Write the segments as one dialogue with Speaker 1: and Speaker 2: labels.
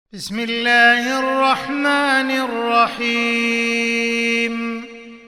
Speaker 1: بسم الله الرحمن الرحيم.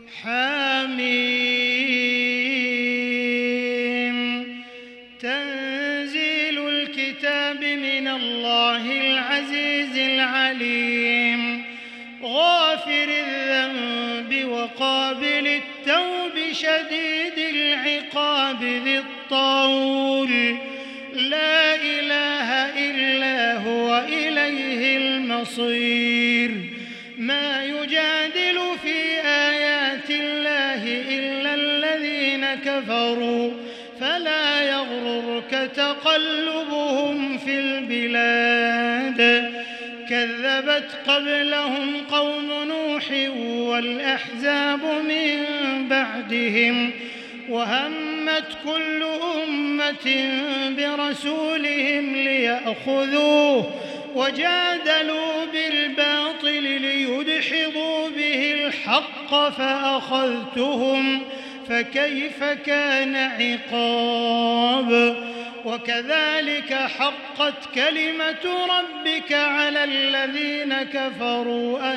Speaker 1: حميم. تنزيل الكتاب من الله العزيز العليم، غافر الذنب وقابل التوب شديد العقاب ذي الطول، لا إله إلا هو إليه المصير. ما يجادل في آيات الله إلا الذين كفروا، فلا يغررك تقلبهم في البلاد. كذبت قبلهم قوم نوح والأحزاب من بعدهم، وهمت كل أمة برسولهم ليأخذوه، وجادلوا بالباطل ليدحضوا به الحق فأخذتهم، فكيف كان عقاب. وكذلك حقت كلمة ربك على الذين كفروا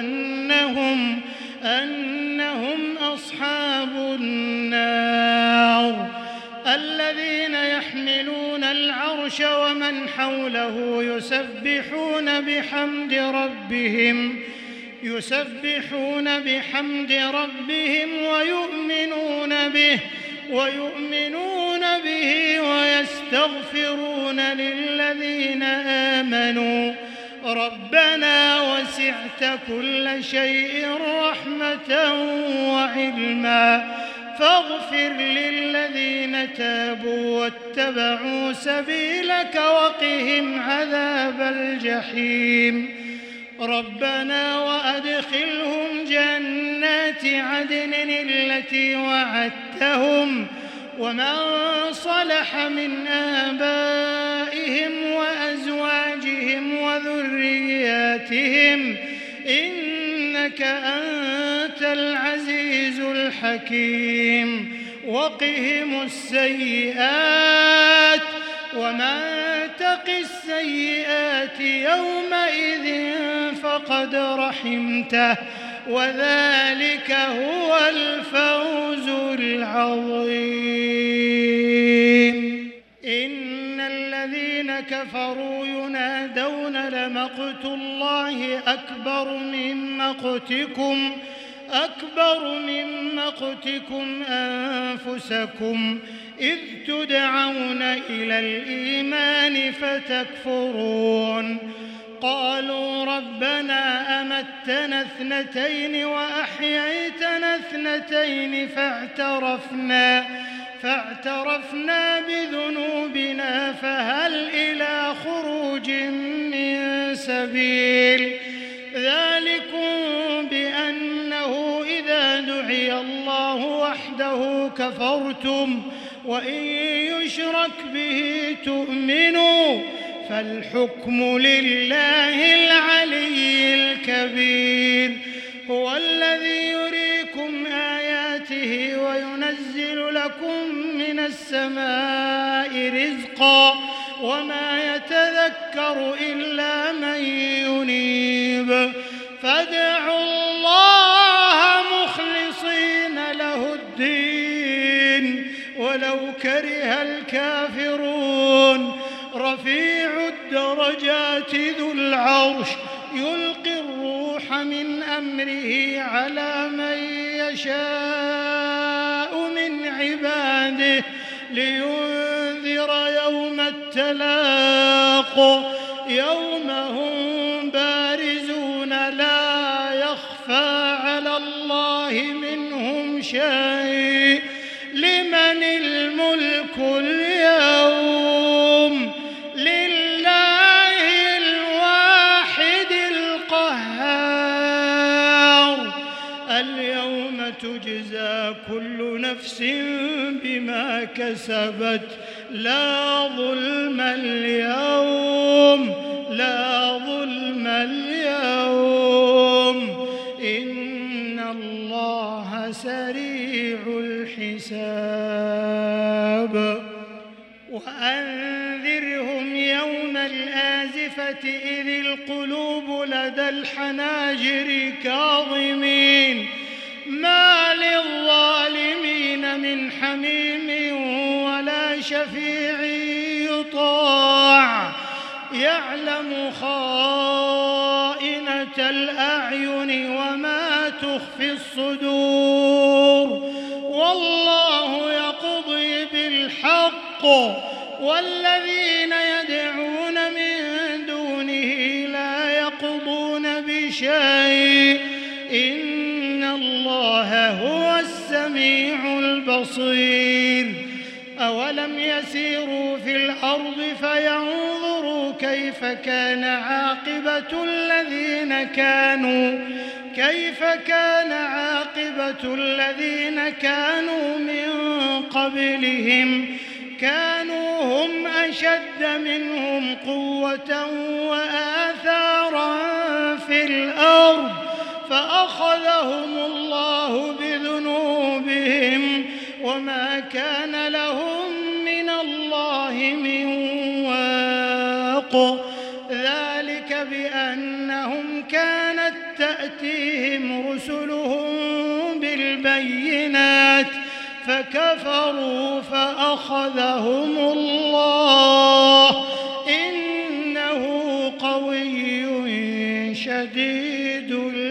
Speaker 1: أنهم أصحاب النار. الذين يحملون العرش ومن حوله يسبحون بحمد ربهم ويؤمنون به ويستغفرون للذين آمنوا ربنا وسعت كل شيء رحمة وعلما، فاغفر للذين تابوا واتبعوا سبيلك وقهم عذاب الجحيم. ربنا وأدخلهم جنات عدن التي وعدتهم، ومن صلح من آبائهم وأزواجهم وذرياتهم، إنك أنت العزيز الحكيم. وقهم السيئات، ومن تق السيئات يومئذ فقد رحمته، وذلك هو الفوز العظيم. إن الذين كفروا ينادون لمقت الله أكبر من مقتكم أنفسكم إذ تدعون إلى الإيمان فتكفرون. قالوا ربنا أمتنا اثنتين وأحييتنا اثنتين فاعترفنا بذنوبنا فهل إلى خروج من سبيل. ذلكم بأنه إذا دعي الله وحده كفرتم، وإن يشرك به تؤمنوا، فالحكم لله العلي الكبير. هو الذي يريكم آياته وينزل لكم من السماء رزقا، وما يتذكر إلا من ينيب. فادعوا الله مخلصين له الدين ولو كره الكافرون. رفيع الدرجات ذو العرش يلقي الروح من أمره على من يشاء من عباده لينذر يوم التلاق، يوم هم بارزون لا يخفى على الله منهم شيء. لمن الملك اليوم؟ لله الواحد القهار. اليوم تجزى كل نفس بما كسبت، لا ظلم اليوم. إن الله سريع الحساب. وأنذرهم يوم الآزفة إذ القلوب القلوب لدى الحناجر كاظمين ما للظالمين من حميم ولا شفيع يطاع يعلم خائنة الأعين وما تخفي الصدور والله يقضي بالحق والذين يدعون من دونه لا يقضون بشيء إن الله هو السميع البصير أولم يسيروا في الأرض فينظروا كيف كان عاقبة الذين كانوا من قبلهم كانوا هم أشد منهم قوة وآثارا في الأرض فأخذهم الله بذنوبهم وما كان لهم من الله من واق ذلك بأنهم كانت تأتيهم رسلهم بالبينات فكفروا فأخذهم الله إنه قوي شديد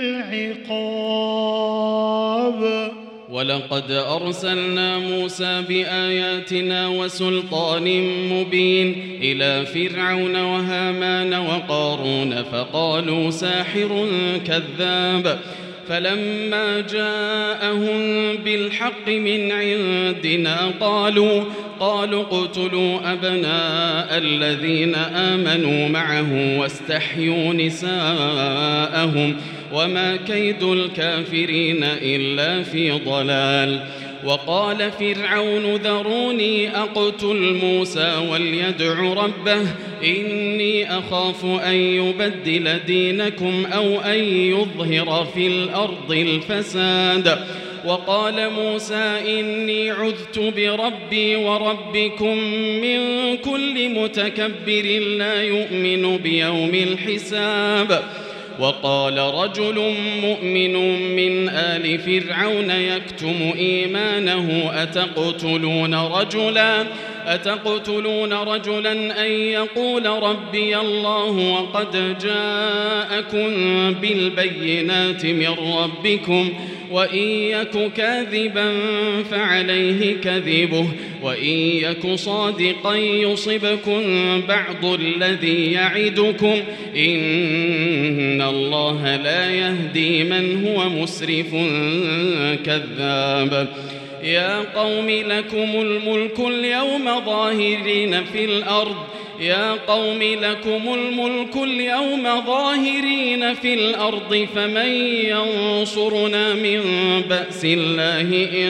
Speaker 1: العقاب.
Speaker 2: ولقد أرسلنا موسى بآياتنا وسلطان مبين إلى فرعون وهامان وقارون فقالوا ساحر كذاب فلما جاءهم بالحق من عندنا قالوا اقتلوا أبناء الذين آمنوا معه واستحيوا نساءهم وما كيد الكافرين إلا في ضلال. وقال فرعون ذروني أقتل موسى وليدع ربه إني أخاف أن يبدل دينكم أو أن يظهر في الأرض الفساد. وقال موسى إني عذت بربي وربكم من كل متكبر لا يؤمن بيوم الحساب. وقال رجل مؤمن من آل فرعون يكتم إيمانه أتقتلون رجلا أن يقول ربي الله وقد جاءكم بالبينات من ربكم وإن يك كاذبا فعليه كذبه وإن يك صادقا يصبكم بعض الذي يعدكم إن الله لا يهدي من هو مسرف كذاب. يا قوم لكم الملك اليوم ظاهرين في الأرض فمن ينصرنا من بأس الله إن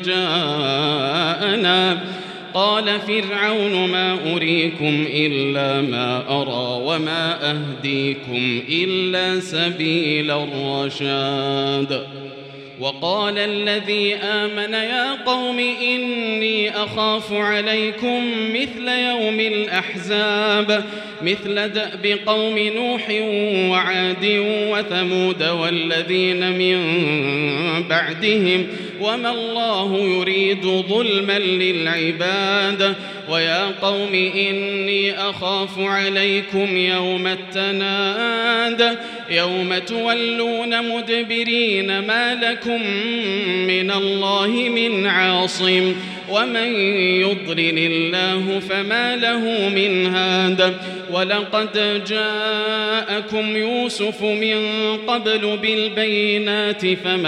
Speaker 2: جاءنا. قال فرعون ما أريكم إلا ما أرى وما أهديكم إلا سبيل الرشاد. وقال الذي آمن يا قوم إني أخاف عليكم مثل يوم الأحزاب مثل دأب قوم نوح وعاد وثمود والذين من بعدهم وما الله يريد ظلما للعباد. ويا قوم إني أخاف عليكم يوم التناد يوم تولون مدبرين ما لكم من الله من عاصم ومن يضلل الله فما له من هاد. ولقد جاءكم يوسف من قبل بالبينات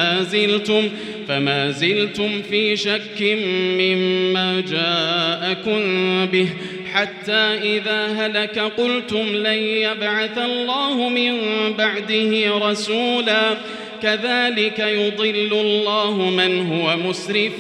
Speaker 2: فما زلتم في شك مما جاءكم به حتى إذا هلك قلتم لن يبعث الله من بعده رسولا كذلك يضل الله من هو مسرف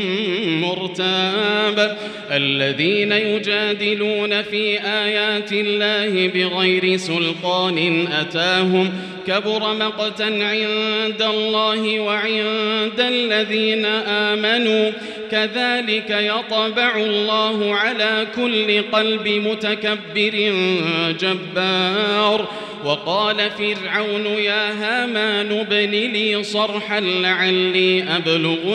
Speaker 2: مرتاب. الذين يجادلون في آيات الله بغير سلطان أتاهم كبر مقتا عند الله وعند الذين آمنوا كذلك يطبع الله على كل قلب متكبر جبار. وقال فرعون يا هامان ابن لي صرحا لعلي أبلغ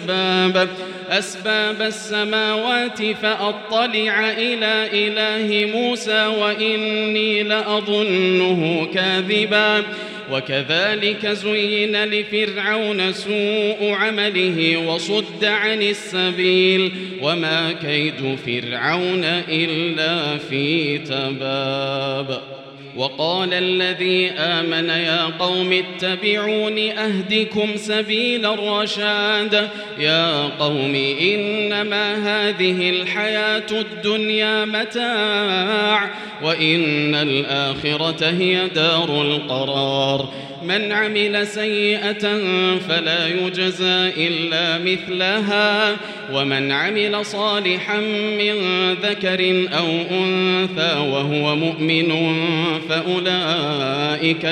Speaker 2: أسباب السماوات فأطلع إلى إله موسى وإني لأظنه كاذبا. وكذلك زين لفرعون سوء عمله وصد عن السبيل وما كيد فرعون إلا في تباب. وقال الذي آمن يا قوم اتبعون أهدكم سبيل الرشاد. يا قوم إنما هذه الحياة الدنيا متاع وإن الآخرة هي دار القرار. من عمل سيئة فلا يجزى إلا مثلها ومن عمل صالحا من ذكر أو أنثى وهو مؤمن فأولئك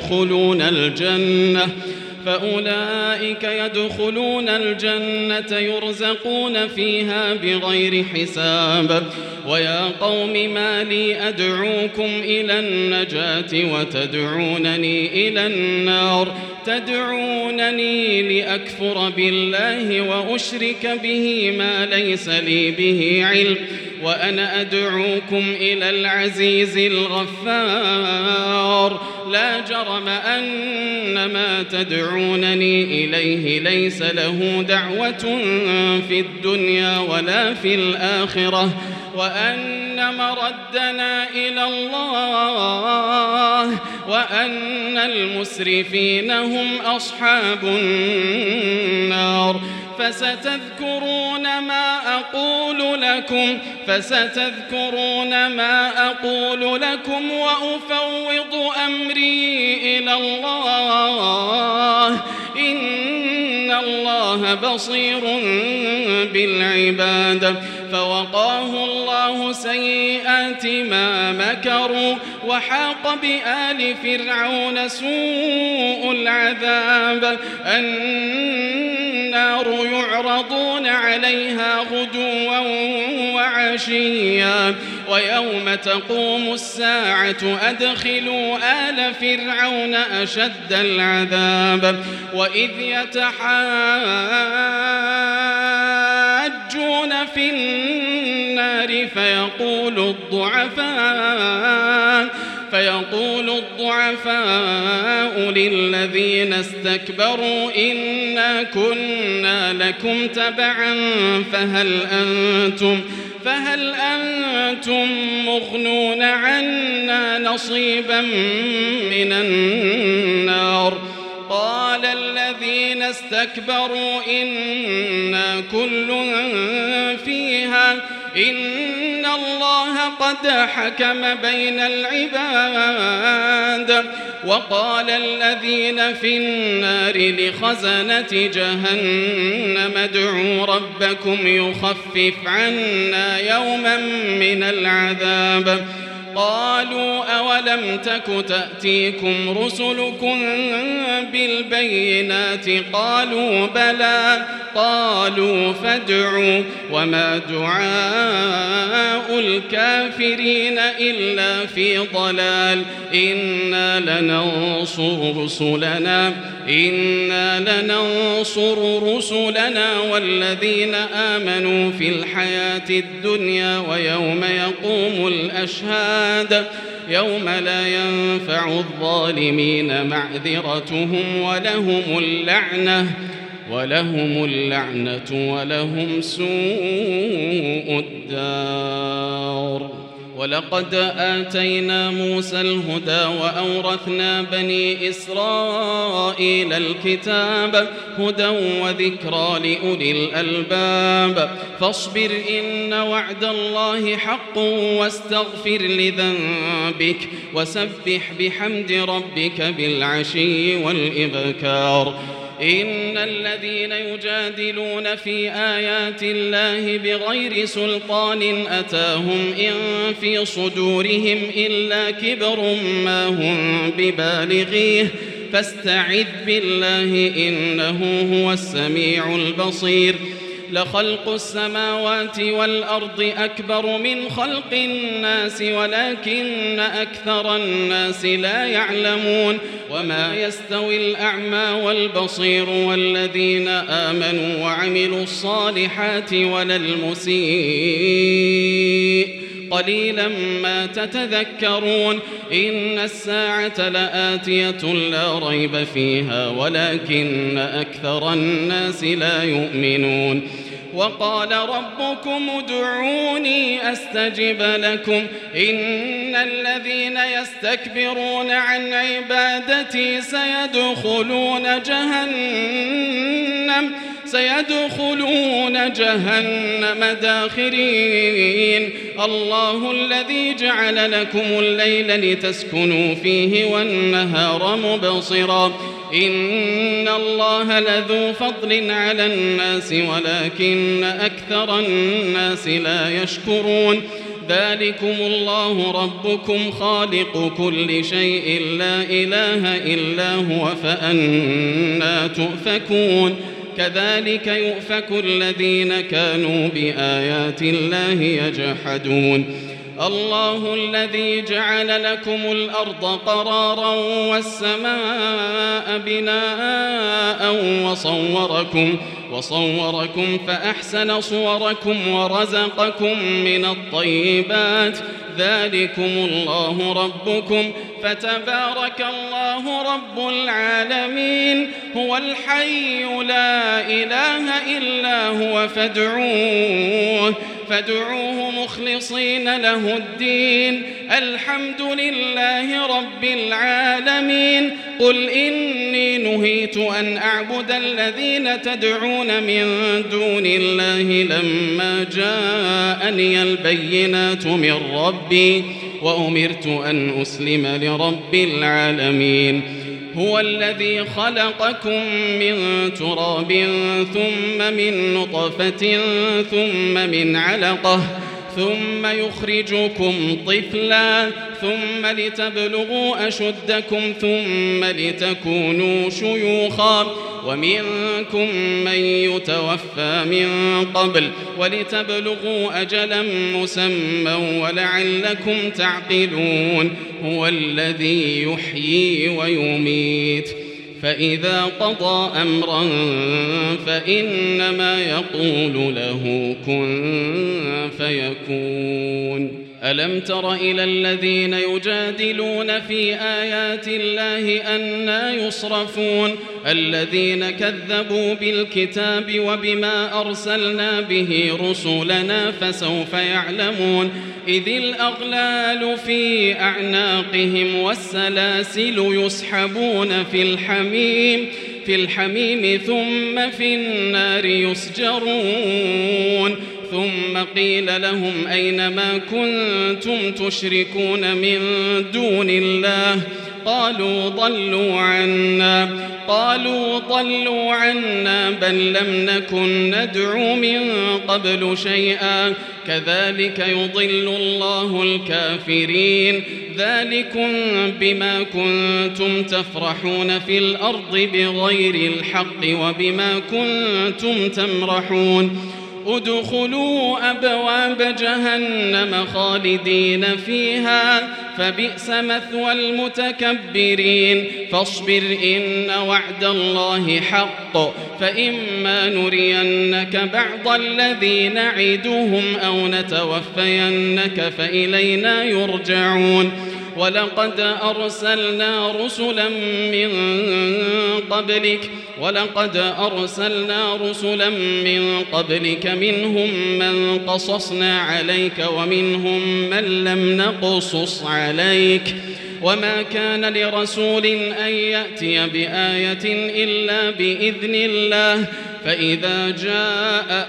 Speaker 2: يدخلون الجنة يرزقون فيها بغير حساب. ويا قوم ما لي أدعوكم إلى النجاة وتدعونني إلى النار. تدعونني لأكفر بالله وأشرك به ما ليس لي به علم وأنا أدعوكم إلى العزيز الغفار. لا جرم أن ما تدعونني إليه ليس له دعوة في الدنيا ولا في الآخرة وأن مردنا إلى الله وأن المسرفين هم أصحاب النار. فستذكرون ما أقول لكم وأفوض أمري إلى الله إن الله بصير بالعباد. فوقاه الله سيئات ما مكروا وحاق بآل فرعون سوء العذاب. النار يعرضون عليها غدوا وعشيا ويوم تقوم الساعة أدخلوا آل فرعون أشد العذاب. وإذ يتحاجون في النار فيقول الضعفاء للذين استكبروا إنا كنا لكم تبعا فهل أنتم مغنون عنا نصيبا من النار. قال الذين استكبروا إنا كل فيها إن الله قد حكم بين العباد. وقال الذين في النار لخزنة جهنم ادعوا ربكم يخفف عنا يوما من العذاب. قالوا أولم تك تأتيكم رسلكم بالبينات قالوا بلى قالوا فادعوا وما دعاء الكافرين إلا في ضلال. إنا لننصر رسلنا والذين آمنوا في الحياة الدنيا ويوم يقوم الأشهاد يوم لا ينفع الظالمين معذرتهم ولهم اللعنة ولهم سوء الدار. ولقد آتينا موسى الهدى وأورثنا بني إسرائيل الكتاب هدى وذكرى لأولي الألباب. فاصبر إن وعد الله حق واستغفر لذنبك وسبح بحمد ربك بالعشي والإبكار. إن الذين يجادلون في آيات الله بغير سلطان أتاهم إن في صدورهم إلا كبر ما هم ببالغيه فاستعذ بالله إنه هو السميع البصير. لخلق السماوات والأرض أكبر من خلق الناس ولكن أكثر الناس لا يعلمون وما يستوي الأعمى والبصير والذين آمنوا وعملوا الصالحات ولا المسيء قليلا ما تتذكرون إن الساعة لآتية لا ريب فيها ولكن أكثر الناس لا يؤمنون وقال ربكم ادعوني أستجب لكم إن الذين يستكبرون عن عبادتي سيدخلون جهنم داخرين الله الذي جعل لكم الليل لتسكنوا فيه والنهار مبصرا إن الله لذو فضل على الناس ولكن أكثر الناس لا يشكرون ذلكم الله ربكم خالق كل شيء لا إله إلا هو فأنى تؤفكون كذلك يؤفك الذين كانوا بآيات الله يجحدون الله الذي جعل لكم الأرض قرارا والسماء بناء وصوركم فأحسن صوركم ورزقكم من الطيبات ذلكم الله ربكم فتبارك الله رب العالمين هو الحي لا إله إلا هو فادعوه مخلصين له الدين الحمد لله رب العالمين قل إني نهيت أن أعبد الذين تدعون من دون الله لما جاءني البينات من ربي وأمرت أن أسلم لرب العالمين هو الذي خلقكم من تراب ثم من نطفة ثم من علقة ثم يخرجكم طفلا ثم لتبلغوا أشدكم ثم لتكونوا شيوخا ومنكم من يتوفى من قبل ولتبلغوا أجلا مسمى ولعلكم تعقلون هو الذي يحيي ويميت فإذا قضى أمرا فإنما يقول له كن فيكون ألم تر إلى الذين يجادلون في آيات الله أنى يصرفون الذين كذبوا بالكتاب وبما أرسلنا به رسلنا فسوف يعلمون إذ الأغلال في أعناقهم والسلاسل يسحبون في الحميم ثم في النار يسجرون ثم قيل لهم أين ما كنتم تشركون من دون الله قالوا ضلوا عنا بل لم نكن ندعو من قبل شيئا كذلك يضل الله الكافرين ذلكم بما كنتم تفرحون في الأرض بغير الحق وبما كنتم تمرحون ادخلوا أبواب جهنم خالدين فيها فبئس مثوى المتكبرين فاصبر إن وعد الله حق فإما نرينك بعض الذي نعدهم أو نتوفينك فإلينا يرجعون ولقد أرسلنا رسلا من قبلك منهم من قصصنا عليك ومنهم من لم نقصص عليك وما كان لرسول أن يأتي بآية إلا بإذن الله فإذا جاء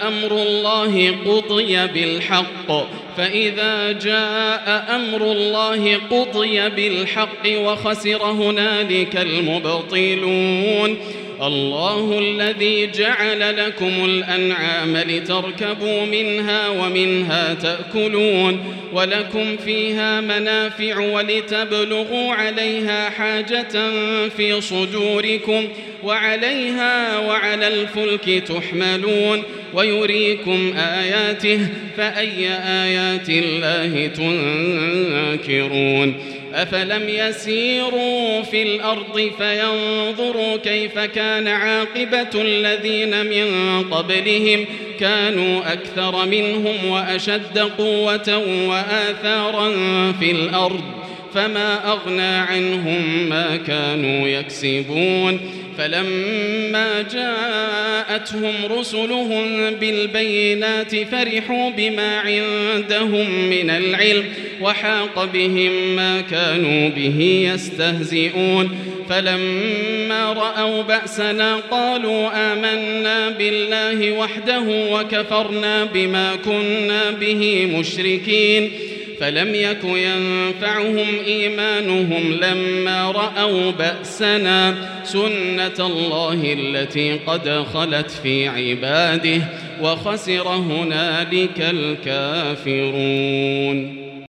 Speaker 2: أمر الله قضي بالحق وخسر هنالك المبطلون الله الذي جعل لكم الأنعام لتركبوا منها ومنها تأكلون ولكم فيها منافع ولتبلغوا عليها حاجة في صدوركم وعليها وعلى الفلك تحملون ويريكم آياته فأي آيات الله تنكرون أفلم يسيروا في الأرض فينظروا كيف كان عاقبة الذين من قبلهم كانوا أكثر منهم وأشد قوة وآثارا في الأرض فما أغنى عنهم ما كانوا يكسبون فلما جاءتهم رسلهم بالبينات فرحوا بما عندهم من العلم وحاق بهم ما كانوا به يستهزئون فلما رأوا بأسنا قالوا آمنا بالله وحده وكفرنا بما كنا به مشركين فلم يك ينفعهم إيمانهم لما رأوا بأسنا سنة الله التي قد خلت في عباده وخسر هنالك الكافرون.